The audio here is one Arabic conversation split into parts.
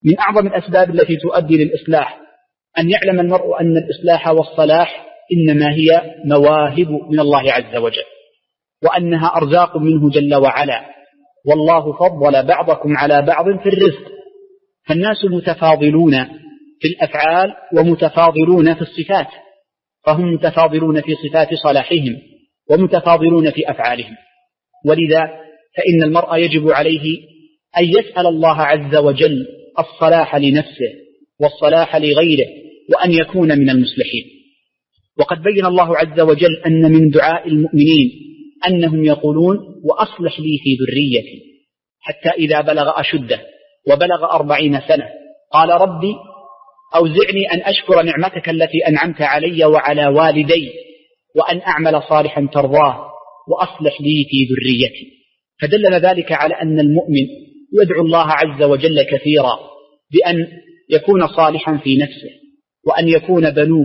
من أعظم الأسباب التي تؤدي للإصلاح أن يعلم المرء أن الإصلاح والصلاح إنما هي مواهب من الله عز وجل، وأنها أرزاق منه جل وعلا، والله فضل بعضكم على بعض في الرزق. فالناس متفاضلون في الأفعال ومتفاضلون في الصفات، فهم متفاضلون في صفات صلاحهم ومتفاضلون في أفعالهم. ولذا فإن المرء يجب عليه أن يسأل الله عز وجل الصلاح لنفسه والصلاح لغيره، وأن يكون من المصلحين. وقد بين الله عز وجل أن من دعاء المؤمنين أنهم يقولون وأصلح لي في ذريتي، حتى إذا بلغ أشده وبلغ 40 سنة قال ربي أوزعني أن أشكر نعمتك التي أنعمت علي وعلى والدي وأن أعمل صالحا ترضاه وأصلح لي في ذريتي. فدلنا ذلك على أن المؤمن يدعو الله عز وجل كثيرا بأن يكون صالحا في نفسه، وأن يكون بنوه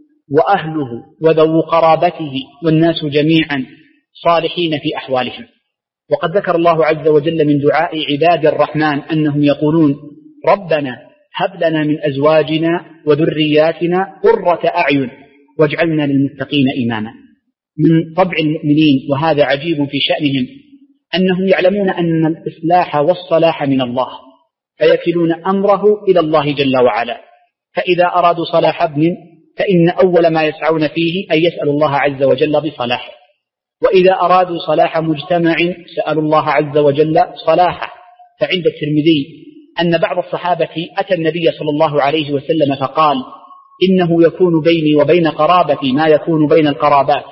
وأهله وذو قرابته والناس جميعا صالحين في أحوالهم. وقد ذكر الله عز وجل من دعاء عباد الرحمن أنهم يقولون ربنا هب لنا من أزواجنا وذرياتنا قرة أعين واجعلنا للمتقين إماما. من طبع المؤمنين، وهذا عجيب في شأنهم، أنهم يعلمون أن الإصلاح والصلاح من الله، فيكلون أمره إلى الله جل وعلا. فإذا أرادوا صلاح ابن فإن أول ما يسعون فيه أن يسألوا الله عز وجل بصلاحه، وإذا أرادوا صلاح مجتمع سألوا الله عز وجل صلاحه. فعند الترمذي أن بعض الصحابة أتى النبي صلى الله عليه وسلم فقال إنه يكون بيني وبين قرابتي ما يكون بين القرابات،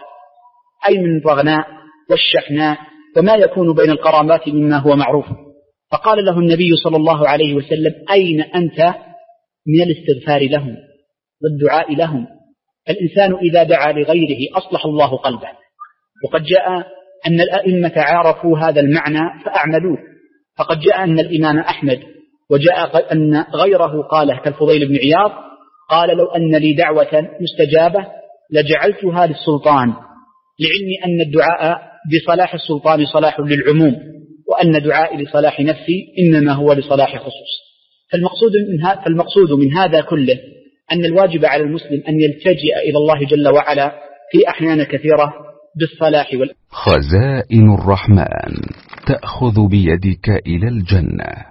أي من الرغناء والشحناء وما يكون بين القرابات مما هو معروف. فقال له النبي صلى الله عليه وسلم أين أنت من الاستغفار لهم والدعاء لهم؟ الإنسان إذا دعا لغيره أصلح الله قلبه. وقد جاء أن الأئمة عارفوا هذا المعنى فأعملوه. فقد جاء أن الإمام أحمد وجاء أن غيره قاله كالفضيل بن عياض قال لو أن لي دعوة مستجابة لجعلتها للسلطان، لعلمي أن الدعاء بصلاح السلطان صلاح للعموم، وأن دعائي لصلاح نفسي إنما هو لصلاح خصوص. فالمقصود من هذا كله أن الواجب على المسلم أن يلتجئ إلى الله جل وعلا في أحيان كثيرة بالصلاح خزائن الرحمن تأخذ بيدك إلى الجنة.